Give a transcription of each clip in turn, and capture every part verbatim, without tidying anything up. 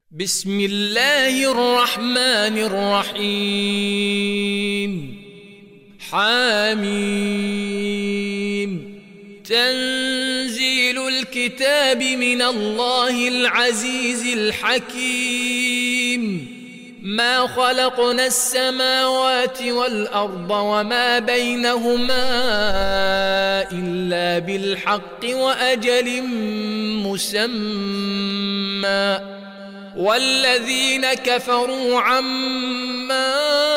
بسم الله الرحمن الرحيم. حاميم. تنزيل الكتاب من الله العزيز الحكيم. ما خلقنا السماوات والأرض وما بينهما إلا بالحق وأجل مسمى، والذين كفروا عما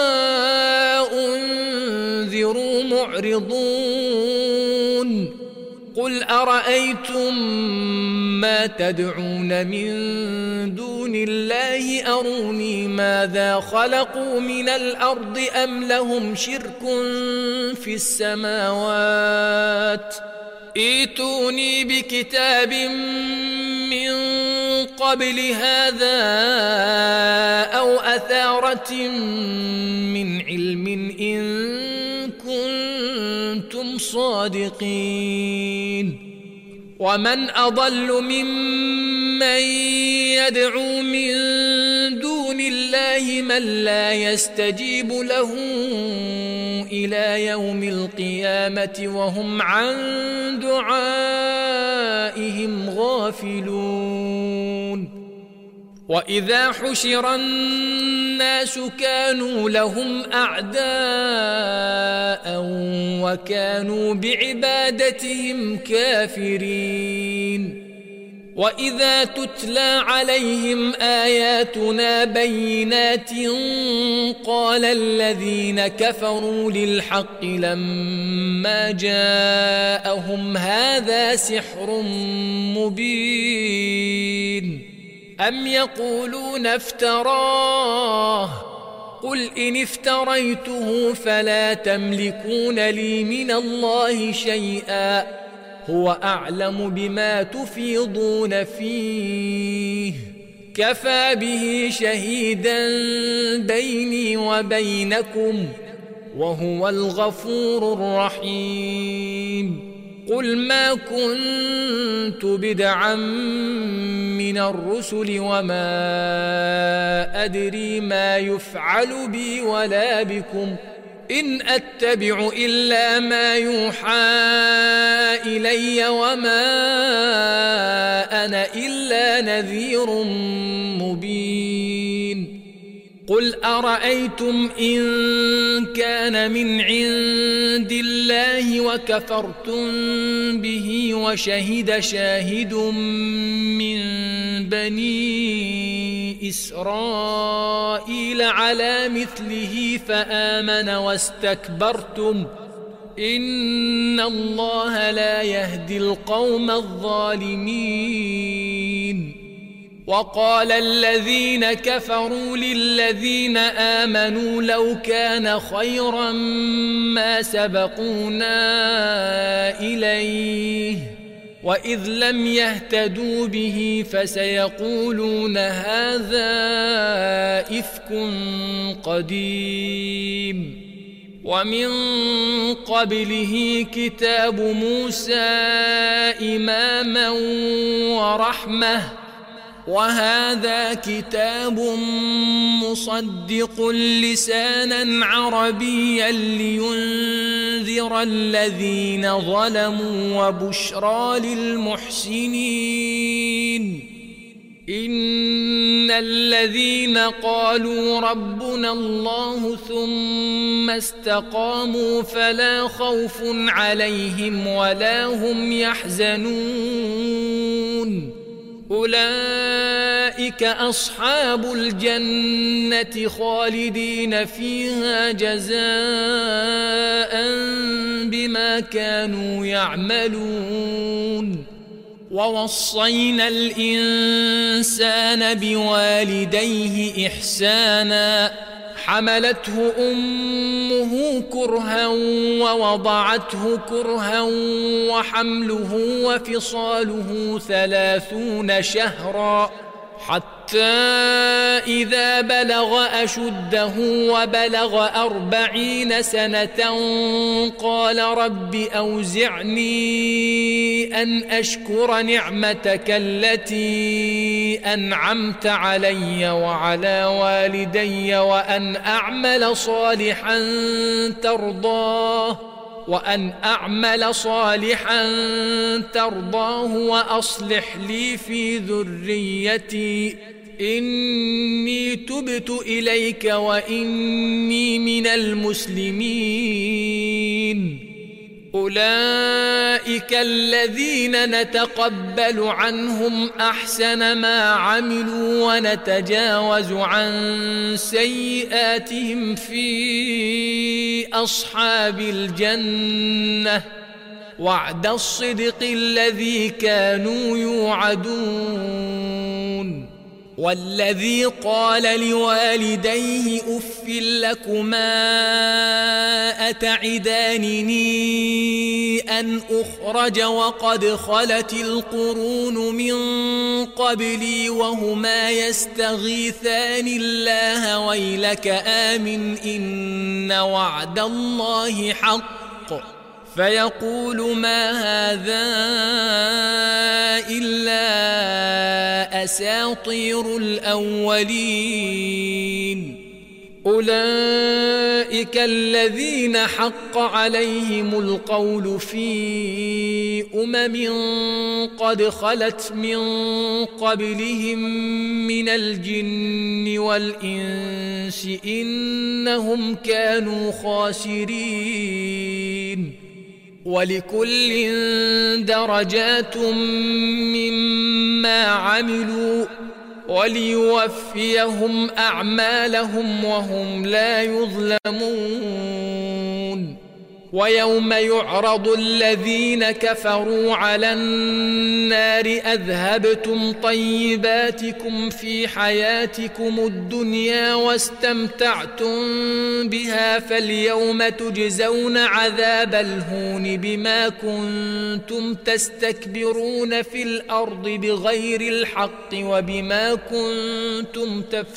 أنذروا معرضون. قل أرأيتم ما تدعون من دون الله أروني ماذا خلقوا من الأرض أم لهم شرك في السماوات، ائتوني بكتاب من قبل هذا أو أثارة من علم إن كنتم صادقين. ومن أضل ممن يدعو من دون الله من لا يستجيب له إلى يوم القيامة وهم عن دعائهم غافلون. وإذا حشر الناس كانوا لهم أعداء وكانوا بعبادتهم كافرين. وإذا تتلى عليهم آياتنا بينات قال الذين كفروا للحق لما جاءهم هذا سحر مبين. أم يقولون افتراه قل إن افتريته فلا تملكون لي من الله شيئا هو أعلم بما تفيضون فيه كفى به شهيدا بيني وبينكم وهو الغفور الرحيم. قل ما كنت بدعا من الرسل وما أدري ما يفعل بي ولا بكم إن أتبع إلا ما يوحى إلي وما أنا إلا نذير مبين. قل أرأيتم إن كان من عند الله وكفرتم به وشهد شاهد من بني إسرائيل على مثله فآمن واستكبرتم إن الله لا يهدي القوم الظالمين. وقال الذين كفروا للذين آمنوا لو كان خيرا ما سبقونا إليه وإذ لم يهتدوا به فسيقولون هذا إفك قديم. ومن قبله كتاب موسى إماما ورحمة وهذا كتاب مصدق لسانا عربيا لينذر الذين ظلموا وبشرى للمحسنين. إن الذين قالوا ربنا الله ثم استقاموا فلا خوف عليهم ولا هم يحزنون أولئك أصحاب الجنة خالدين فيها جزاء بما كانوا يعملون. ووصينا الإنسان بوالديه إحسانا حملته أمه كرها ووضعته كرها وحمله وفصاله ثلاثون شهرا حتى إذا بلغ أشده وبلغ أربعين سنة قال رب أوزعني أن أشكر نعمتك التي أنعمت علي وعلى والدي وأن أعمل صالحا ترضاه وأن أعمل صالحا ترضاه وأصلح لي في ذريتي إني تبت إليك وإني من المسلمين. أولئك الذين نتقبل عنهم أحسن ما عملوا ونتجاوز عن سيئاتهم في أصحاب الجنة وعد الصدق الذي كانوا يوعدون. والذي قال لوالديه أف لكما أتعدانني أن أخرج وقد خلت القرون من قبلي وهما يستغيثان الله ويلك آمن إن وعد الله حق فيقول ما هذا إلا أساطير الأولين. أولئك الذين حق عليهم القول في أمم قد خلت من قبلهم من الجن والإنس إنهم كانوا خاسرين. ولكل درجات مما عملوا وليوفيهم أعمالهم وهم لا يظلمون. ويوم يعرض الذين كفروا على النار أذهبتم طيباتكم في حياتكم الدنيا واستمتعتم بها فاليوم تجزون عذاب الهون بما كنتم تستكبرون في الأرض بغير الحق وبما كنتم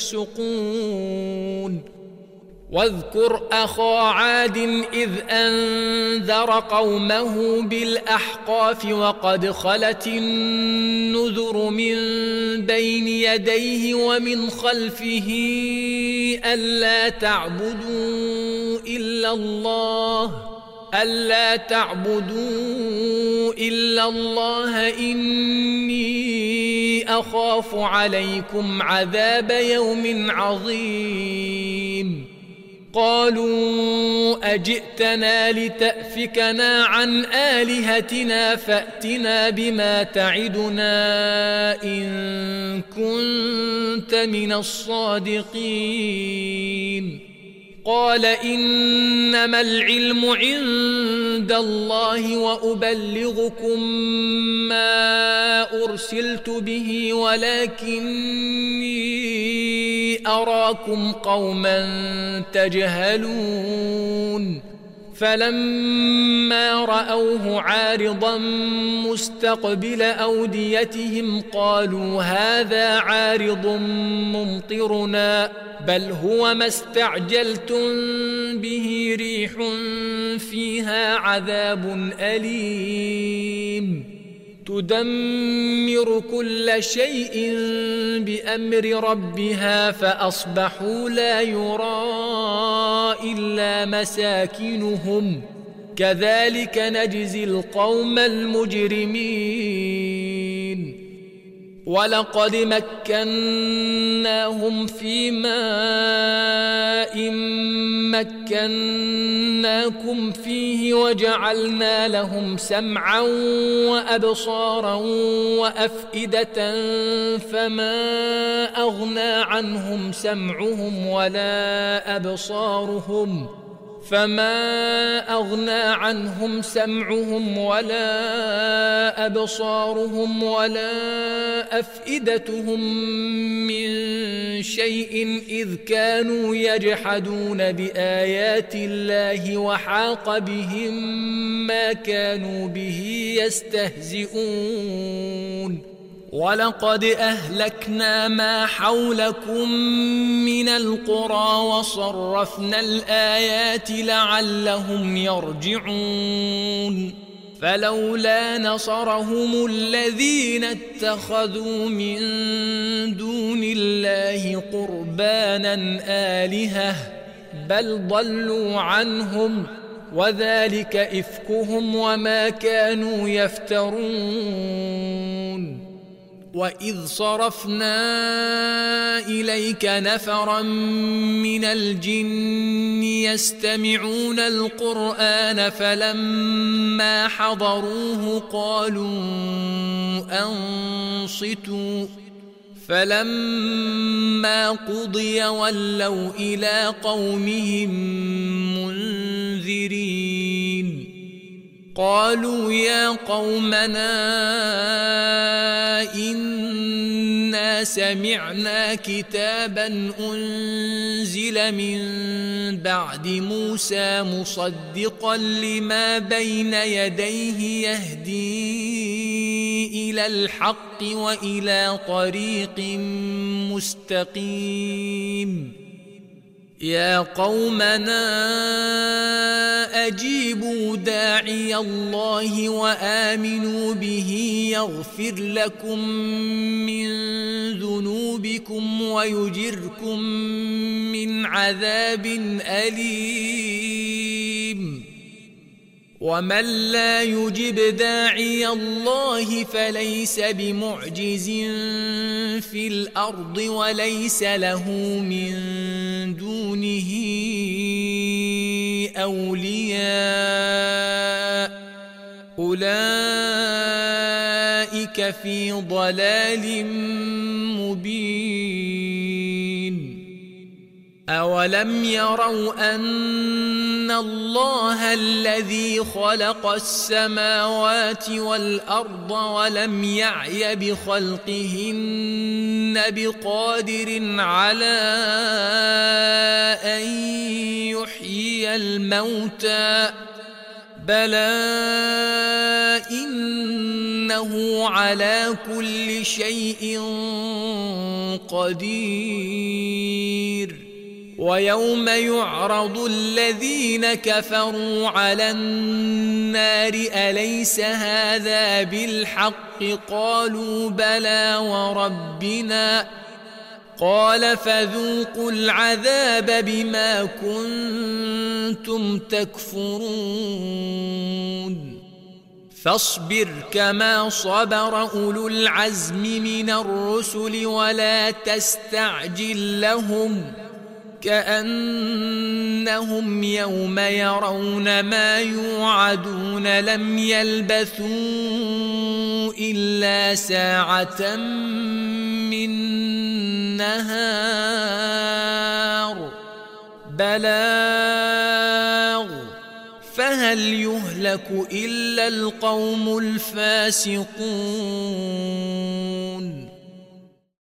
تفسقون. واذكر أخا عاد إذ أنذر قومه بالأحقاف وقد خلت النذر من بين يديه ومن خلفه ألا تعبدوا إلا الله ألا تعبدوا إلا الله إني أخاف عليكم عذاب يوم عظيم. قالوا أجئتنا لتأفكنا عن آلهتنا فأتنا بما تعدنا إن كنت من الصادقين. قال إنما العلم عند الله وأبلغكم ما أرسلت به ولكني أراكم قوما تجهلون. فلما رأوه عارضا مستقبل أوديتهم قالوا هذا عارض ممطرنا بل هو ما استعجلتم به ريح فيها عذاب أليم تدمر كل شيء بأمر ربها فأصبحوا لا يرى إلا مساكنهم كذلك نجزي القوم المجرمين. ولقد مكناهم في ماء مكناكم فيه وجعلنا لهم سمعا وأبصارا وأفئدة فما أغنى عنهم سمعهم ولا أبصارهم فما أغنى عنهم سمعهم ولا أبصارهم ولا أفئدتهم من شيء إذ كانوا يجحدون بآيات الله وحاق بهم ما كانوا به يستهزئون. ولقد أهلكنا ما حولكم من القرى وصرفنا الآيات لعلهم يرجعون فلولا نصرهم الذين اتخذوا من دون الله قربانا آلهة بل ضلوا عنهم وذلك إفكهم وما كانوا يفترون وإذ صرفنا إليك نفرا من الجن يستمعون القرآن فلما حضروه قالوا أنصتوا فلما قضي ولوا إلى قومهم منذرين قالوا يا قومنا إنا سمعنا كتابا أنزل من بعد موسى مصدقا لما بين يديه يهدي إلى الحق وإلى طريق مستقيم يا قومنا أجيبوا داعي الله وآمنوا به يغفر لكم من ذنوبكم ويجركم من عذاب أليم ومن لا يجب داعي الله فليس بمعجز في الأرض وليس له من دونه أولياء أولئك في ضلال مبين أولم يروا أن الله الذي خلق السماوات والأرض ولم يعي بخلقهن بقادر على أن يحيي الموتى بلى إنه على كل شيء قدير ويوم يعرض الذين كفروا على النار أليس هذا بالحق قالوا بلى وربنا قال فذوقوا العذاب بما كنتم تكفرون فاصبر كما صبر أولو العزم من الرسل ولا تستعجل لهم كأنهم يوم يرون ما يوعدون لم يلبثوا إلا ساعة من نهار بلاغ فهل يهلك إلا القوم الفاسقون